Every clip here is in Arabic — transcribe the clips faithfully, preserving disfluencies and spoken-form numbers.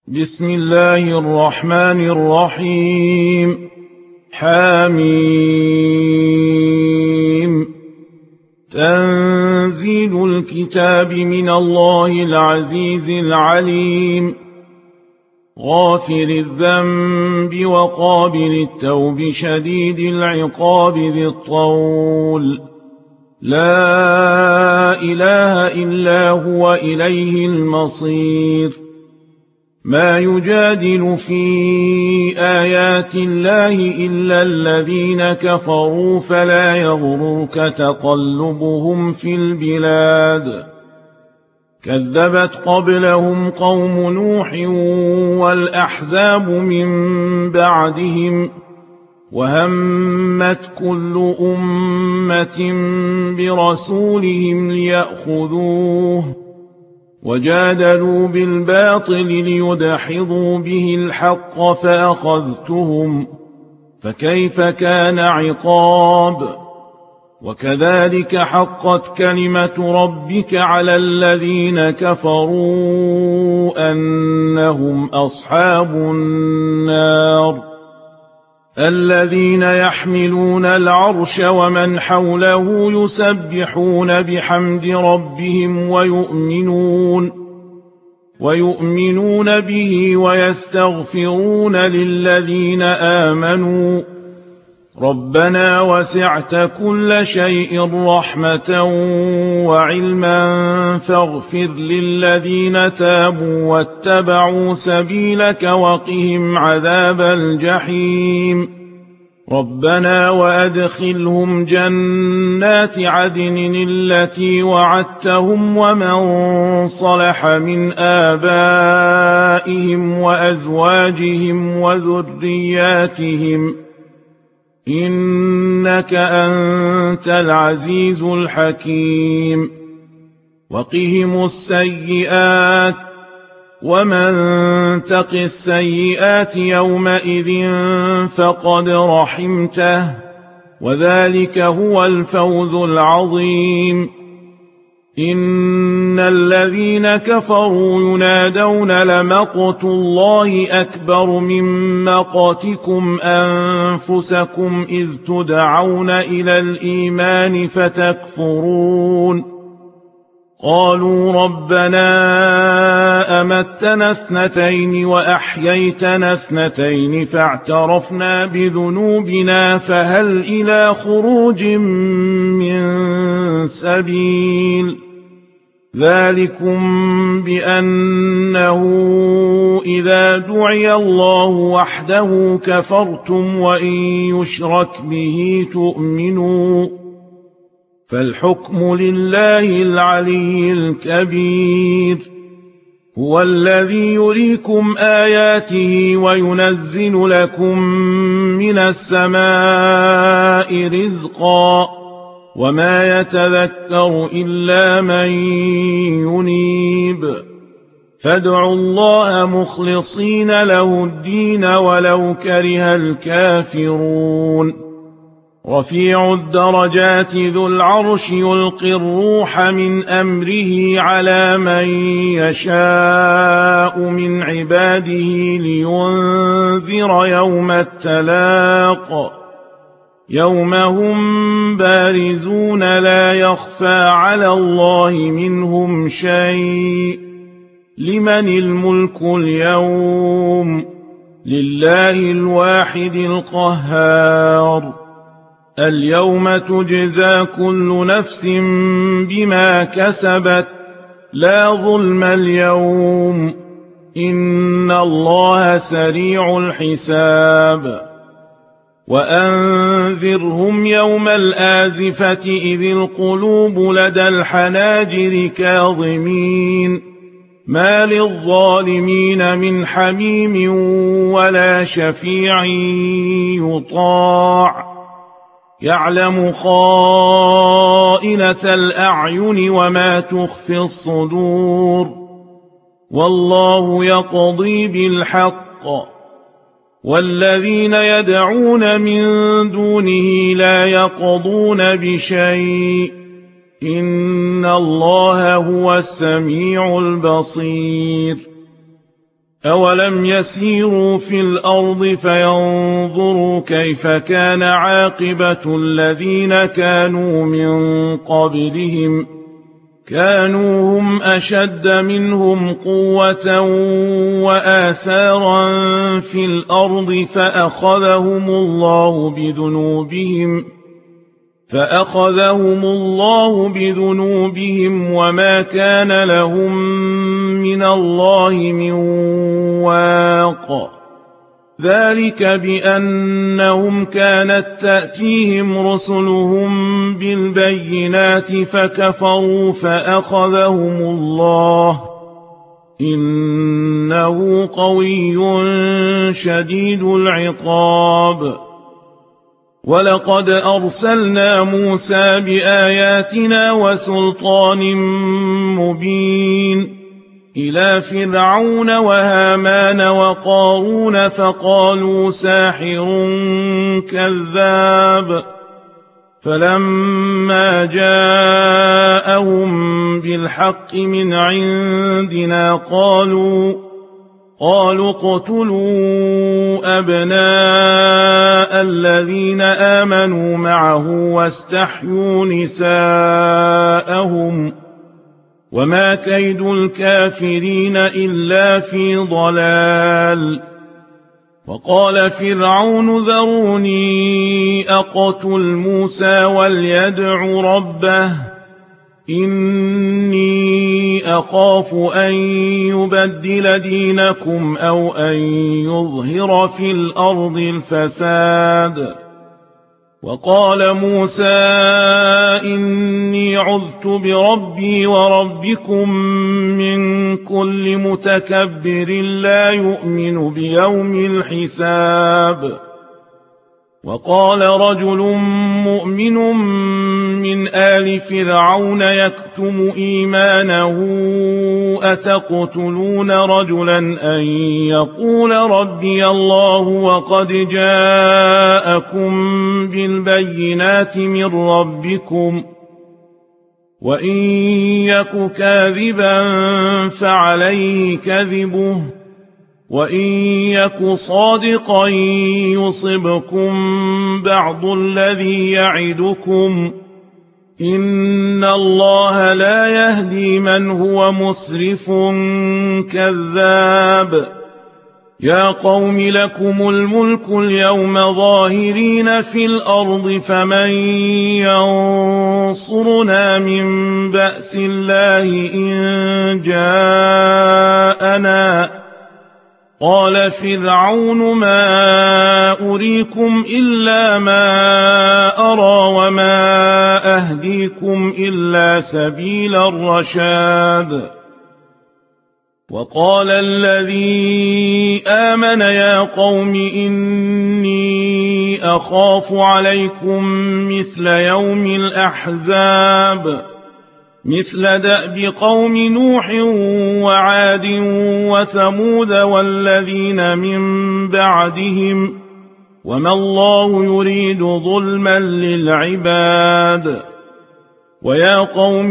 بسم الله الرحمن الرحيم. حميم. تنزيل الكتاب من الله العزيز العليم، غافر الذنب وقابل التوب شديد العقاب ذي الطول، لا إله إلا هو إليه المصير. ما يجادل في آيات الله إلا الذين كفروا فلا يغررك تقلبهم في البلاد. كذبت قبلهم قوم نوح والأحزاب من بعدهم، وهمت كل أمة برسولهم ليأخذوه، وجادلوا بالباطل ليدحضوا به الحق فأخذتهم، فكيف كان عقاب. وكذلك حقت كلمة ربك على الذين كفروا أنهم أصحاب النار. الذين يحملون العرش ومن حوله يسبحون بحمد ربهم ويؤمنون ويؤمنون به ويستغفرون للذين آمنوا ربنا وسعت كل شيء رحمة وعلما فاغفر للذين تابوا واتبعوا سبيلك وقهم عذاب الجحيم. ربنا وأدخلهم جنات عدن التي وعدتهم ومن صلح من آبائهم وأزواجهم وذرياتهم إنك أنت العزيز الحكيم. وقهم السيئات ومن تق السيئات يومئذ فقد رحمته، وذلك هو الفوز العظيم. إن الذين كفروا ينادون لمقت الله أكبر من مقتكم أنفسكم إذ تدعون إلى الإيمان فتكفرون. قالوا ربنا أمتنا اثنتين وأحييتنا اثنتين فاعترفنا بذنوبنا فهل إلى خروج من سبيل. ذلكم بأنه إذا دعي الله وحده كفرتم وإن يشرك به تؤمنوا، فالحكم لله العلي الكبير. هو الذي يريكم آياته وينزل لكم من السماء رزقا، وما يتذكر إلا من ينيب. فادعوا الله مخلصين له الدين ولو كره الكافرون. رفيع الدرجات ذو العرش يلقي الروح من أمره على من يشاء من عباده لينذر يوم التلاق، يوم هم بارزون لا يخفى على الله منهم شيء. لمن الملك اليوم؟ لله الواحد القهار. اليوم تجزى كل نفس بما كسبت، لا ظلم اليوم، إن الله سريع الحساب. وأنذرهم يوم الآزفة إذ القلوب لدى الحناجر كاظمين، ما للظالمين من حميم ولا شفيع يطاع. يعلم خائنة الأعين وما تخفي الصدور، والله يقضي بالحق، والذين يدعون من دونه لا يقضون بشيء، إن الله هو السميع البصير. أولم يسيروا في الأرض فينظروا كيف كان عاقبة الذين كانوا من قبلهم كانوا هم أشد منهم قوة وآثارا في الأرض فأخذهم الله بذنوبهم فأخذهم الله بذنوبهم وما كان لهم من الله من واق ذلك بأنهم كانت تأتيهم رسلهم بالبينات فكفروا فأخذهم الله إنه قوي شديد العقاب ولقد أرسلنا موسى بآياتنا وسلطان مبين إلى فرعون وهامان وقارون فقالوا ساحر كذاب فلما جاءهم بالحق من عندنا قالوا قالوا اقتلوا أبناء الذين آمنوا معه واستحيوا نساءهم وما كيد الكافرين إلا في ضلال وقال فرعون ذروني أقتل موسى وليدع ربه إني أخاف أن يبدل دينكم أو أن يظهر في الأرض الفساد وقال موسى إني عذت بربي وربكم من كل متكبر لا يؤمن بيوم الحساب وقال رجل مؤمن من آل فرعون يكتم إيمانه أتقتلون رجلا أن يقول ربي الله وقد جاءكم بالبينات من ربكم وإن يك كاذبا فعليه كذبه وإن يك صادقا يصبكم بعض الذي يعدكم إن الله لا يهدي من هو مسرف كذاب يا قوم لكم الملك اليوم ظاهرين في الأرض فمن ينصرنا من بأس الله إن جاءنا قال فرعون ما أريكم إلا ما أرى وما أهديكم إلا سبيل الرشاد وقال الذي آمن يا قوم إني أخاف عليكم مثل يوم الأحزاب مثل دأب قوم نوح وعاد وثمود والذين من بعدهم وما الله يريد ظلما للعباد ويا قوم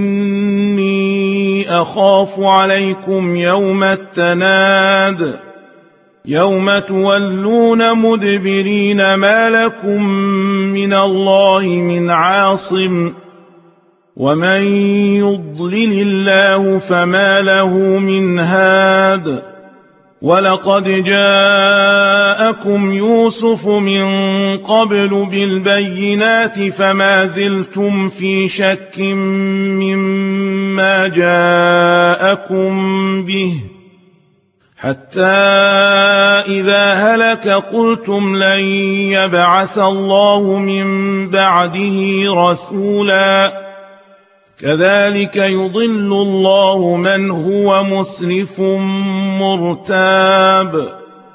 إني أخاف عليكم يوم التناد يوم تولون مدبرين ما لكم من الله من عاصم ومن يضلل الله فما له من هاد ولقد جاءكم يوسف من قبل بالبينات فما زلتم في شك مما جاءكم به حتى إذا هلك قلتم لن يبعث الله من بعده رسولا كذلك يضل الله من هو مسرف مرتاب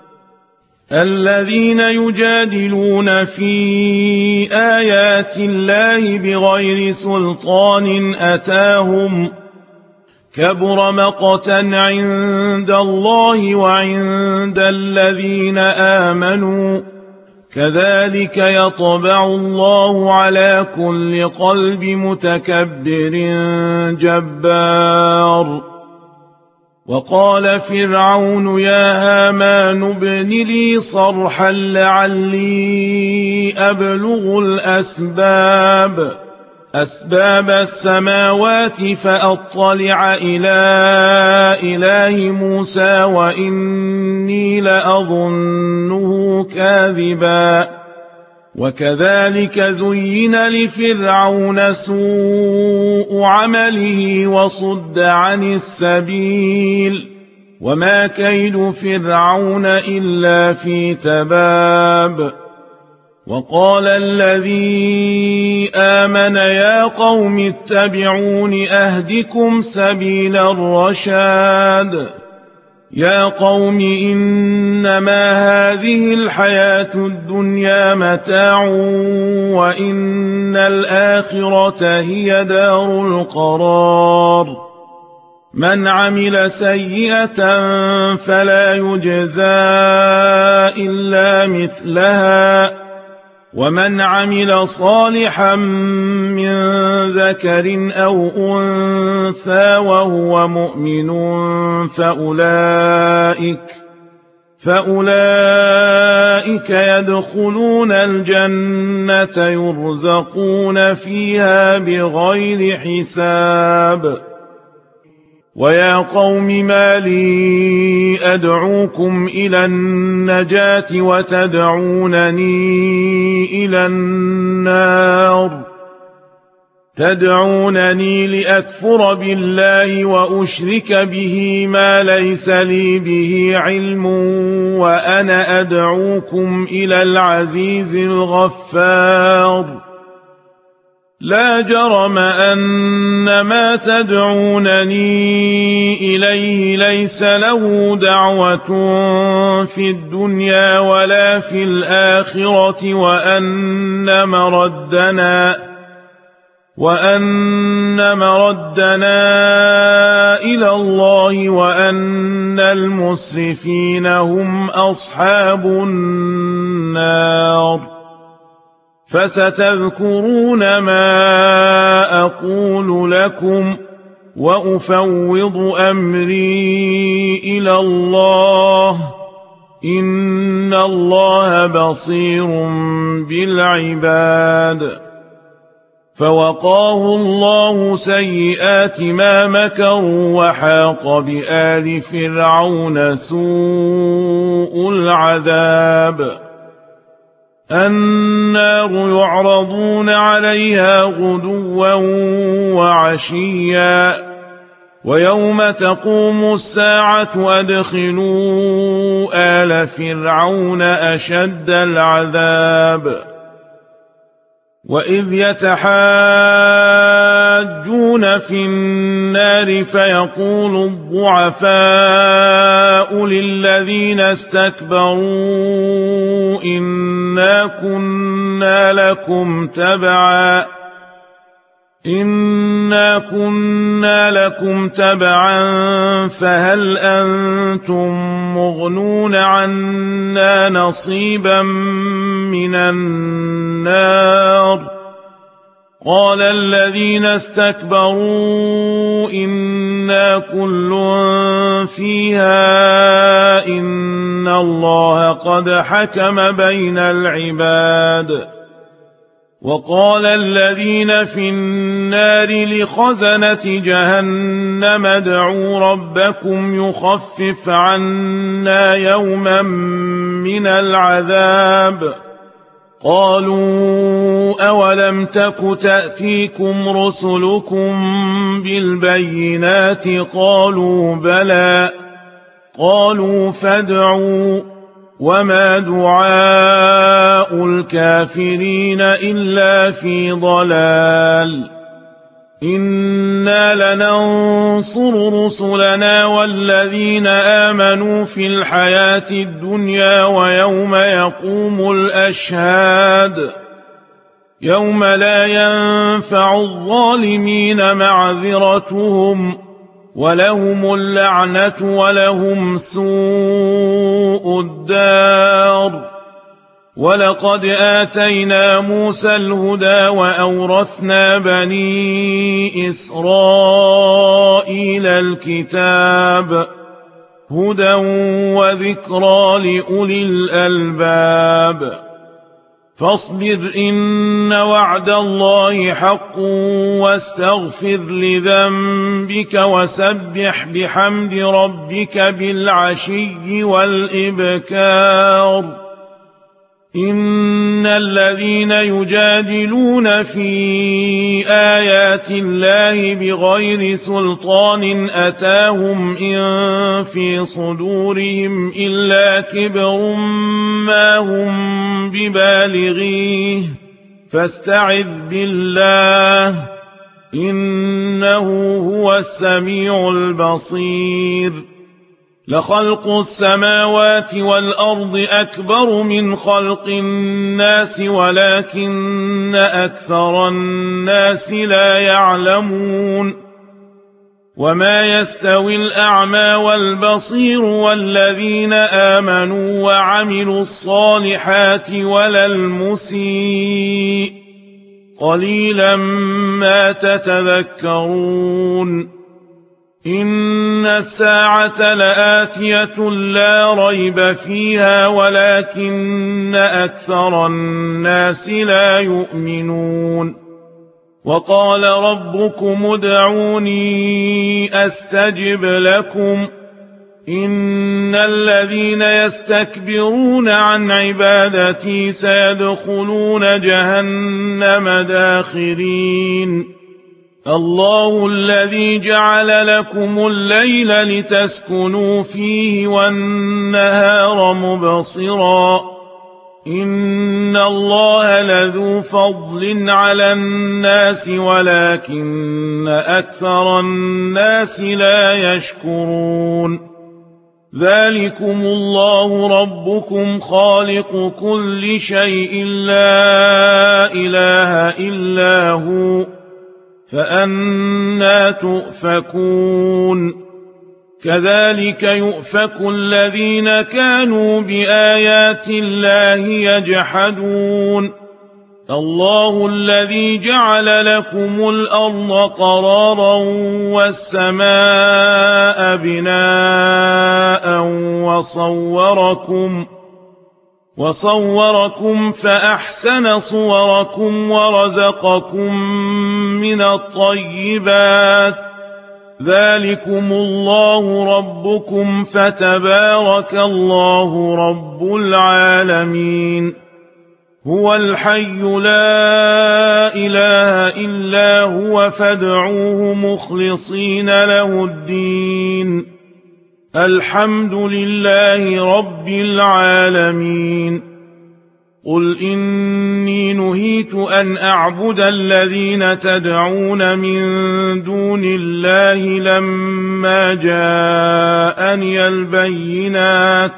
الذين يجادلون في آيات الله بغير سلطان أتاهم كبر مقتا عند الله وعند الذين آمنوا كذلك يطبع الله على كل قلب متكبر جبار وقال فرعون يا هامان ابن لي صرحا لعلي أبلغ الأسباب أسباب السماوات فأطلع إلى إله موسى وإني لأظنه كاذبا وكذلك زين لفرعون سوء عمله وصد عن السبيل وما كيد فرعون إلا في تباب وقال الذي آمن يا قوم اتبعون أهدكم سبيل الرشاد يا قوم إنما هذه الحياة الدنيا متاع وإن الآخرة هي دار القرار من عمل سيئة فلا يجزى إلا مثلها ومن عمل صالحا من ذكر أو أنثى وهو مؤمن فأولئك فأولئك يدخلون الجنة يرزقون فيها بغير حساب ويا قوم ما لي أدعوكم إلى النجاة وتدعونني إلى النار تدعونني لأكفر بالله وأشرك به ما ليس لي به علم وأنا أدعوكم إلى العزيز الغفار لا جرم أن ما تدعونني إليه ليس له دعوة في الدنيا ولا في الآخرة وأن مردنا وأن مردنا إلى الله وأن المسرفين هم أصحاب النار فستذكرون ما أقول لكم وأفوض أمري إلى الله إن الله بصير بالعباد فوقاه الله سيئات ما مكروا وحاق بآل فرعون سوء العذاب النار يعرضون عليها غدوا وعشيا ويوم تقوم الساعة أدخلوا آل فرعون أشد العذاب وإذ يتحاجون في النار فيقول الضعفاء للذين استكبروا إنا كنا لكم تبعا إنا كنا لكم تبعا فهل أنتم مغنون عنا نصيبا من النار قال الذين استكبروا إنا كل فيها إن الله قد حكم بين العباد وقال الذين في النار لخزنة جهنم ادعوا ربكم يخفف عنا يوما من العذاب قالوا أولم تك تأتيكم رسلكم بالبينات قالوا بلى قالوا فادعوا وما دعاء الكافرين إلا في ضلال إنا لننصر رسلنا والذين آمنوا في الحياة الدنيا ويوم يقوم الأشهاد يوم لا ينفع الظالمين معذرتهم ولهم اللعنة ولهم سوء الدار ولقد آتينا موسى الهدى وأورثنا بني إسرائيل الكتاب هدى وذكرى لأولي الألباب فاصبر إن وعد الله حق واستغفر لذنبك وسبح بحمد ربك بالعشي والإبكار إن الذين يجادلون في آيات الله بغير سلطان أتاهم إن في صدورهم إلا كبر ما هم ببالغيه فاستعذ بالله إنه هو السميع البصير لخلق السماوات والأرض أكبر من خلق الناس ولكن أكثر الناس لا يعلمون وما يستوي الأعمى والبصير والذين آمنوا وعملوا الصالحات ولا المسيء قليلا ما تتذكرون إن الساعة لآتية لا ريب فيها ولكن أكثر الناس لا يؤمنون وقال ربكم ادعوني أستجب لكم إن الذين يستكبرون عن عبادتي سيدخلون جهنم داخرين الله الذي جعل لكم الليل لتسكنوا فيه والنهار مبصرا إن الله لذو فضل على الناس ولكن أكثر الناس لا يشكرون ذلكم الله ربكم خالق كل شيء لا إله إلا هو فأنى تؤفكون كذلك يؤفك الذين كانوا بآيات الله يجحدون الله الذي جعل لكم الأرض قرارا والسماء بناء وصوركم وصوركم فأحسن صوركم ورزقكم من الطيبات ذلكم الله ربكم فتبارك الله رب العالمين هو الحي لا إله إلا هو فادعوه مخلصين له الدين الحمد لله رب العالمين قل إني نهيت أن أعبد الذين تدعون من دون الله لما جاءني البينات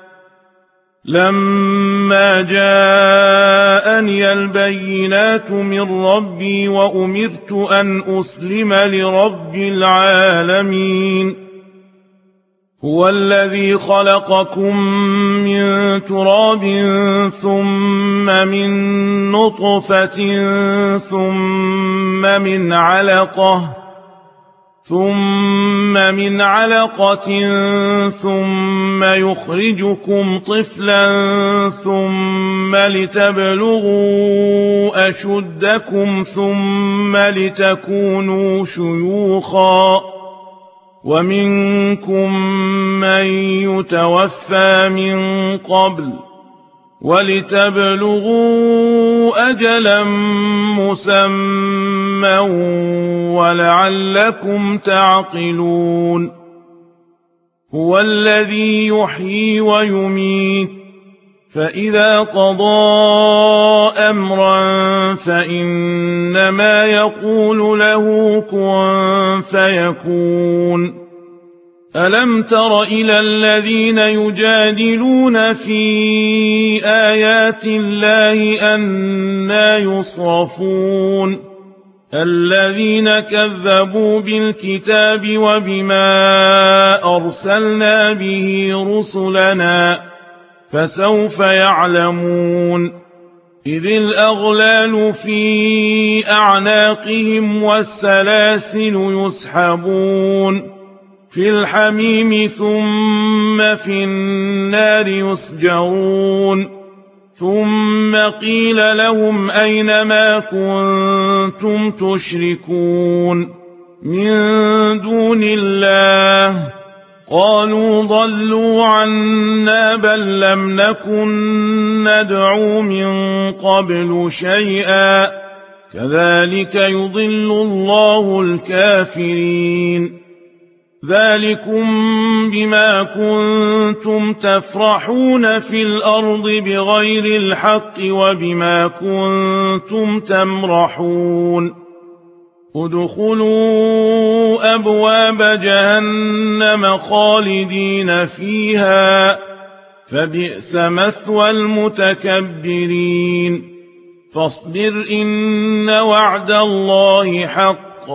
لما جاءني البينات من ربي وأمرت أن أسلم لرب العالمين هو الذي خلقكم من تراب ثم من نطفة ثم من علقة ثم من علقة ثم يخرجكم طفلا ثم لتبلغوا أشدكم ثم لتكونوا شيوخا ومنكم من يتوفى من قبل ولتبلغوا أجلا مسمى ولعلكم تعقلون هو الذي يحيي ويميت فإذا قضى أمرا فإنما يقول له كن فيكون ألم تر إلى الذين يجادلون في آيات الله أنى يصرفون الذين كذبوا بالكتاب وبما أرسلنا به رسلنا فسوف يعلمون إذ الأغلال في أعناقهم والسلاسل يسحبون في الحميم ثم في النار يسجرون ثم قيل لهم أين ما كنتم تشركون من دون الله قالوا ضلوا عنا بل لم نكن ندعو من قبل شيئا كذلك يضل الله الكافرين ذلكم بما كنتم تفرحون في الأرض بغير الحق وبما كنتم تمرحون ادخلوا أبواب جهنم خالدين فيها فبئس مثوى المتكبرين فاصبر إن وعد الله حق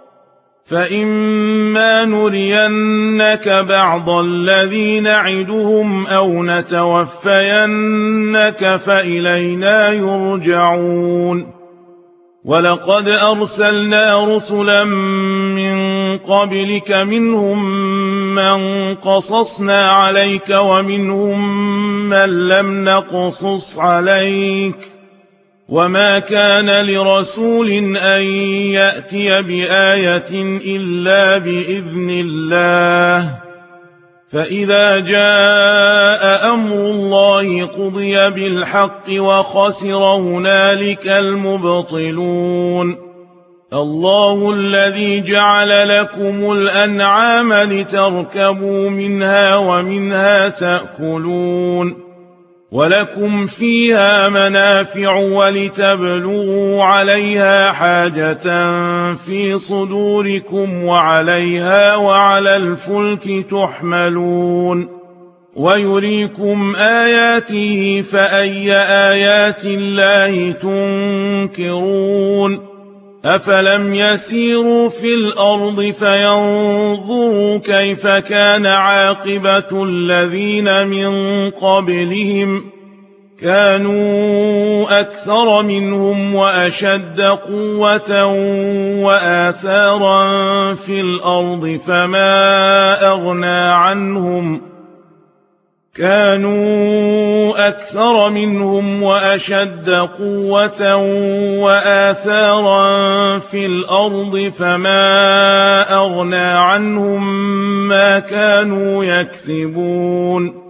فإما نرينك بعض الذي نعدهم أو نتوفينك فإلينا يرجعون ولقد أرسلنا رسلا من قبلك منهم من قصصنا عليك ومنهم من لم نقصص عليك وما كان لرسول أن يأتي بآية إلا بإذن الله فإذا جاء أمر الله قضي بالحق وخسر هنالك المبطلون الله الذي جعل لكم الأنعام لتركبوا منها ومنها تأكلون ولكم فيها منافع ولتبلغوا عليها حاجة في صدوركم وعليها وعلى الفلك تحملون ويريكم آياته فأي آيات الله تنكرون أفلم يسيروا في الأرض فينظروا كيف كان عاقبة الذين من قبلهم كانوا أكثر منهم وأشد قوة وآثارا في الأرض فما أغنى عنهم كانوا أكثر منهم وأشد قوة وآثارا في الأرض فما أغنى عنهم ما كانوا يكسبون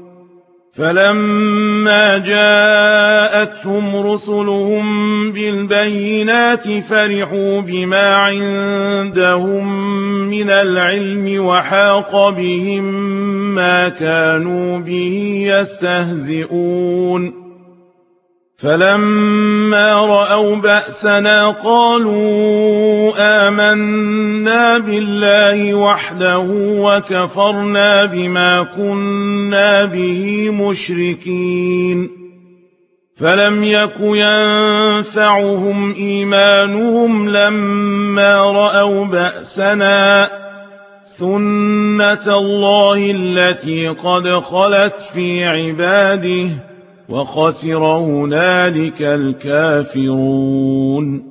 فلما جاءتهم رسلهم بالبينات فرحوا بما عندهم من العلم وحاق بهم ما كانوا به يستهزئون فلما رأوا بأسنا قالوا آمنا بالله وحده وكفرنا بما كنا به مشركين فلم يك ينفعهم إيمانهم لما رأوا بأسنا سنة الله التي قد خلت في عباده وخسر هنالك الكافرون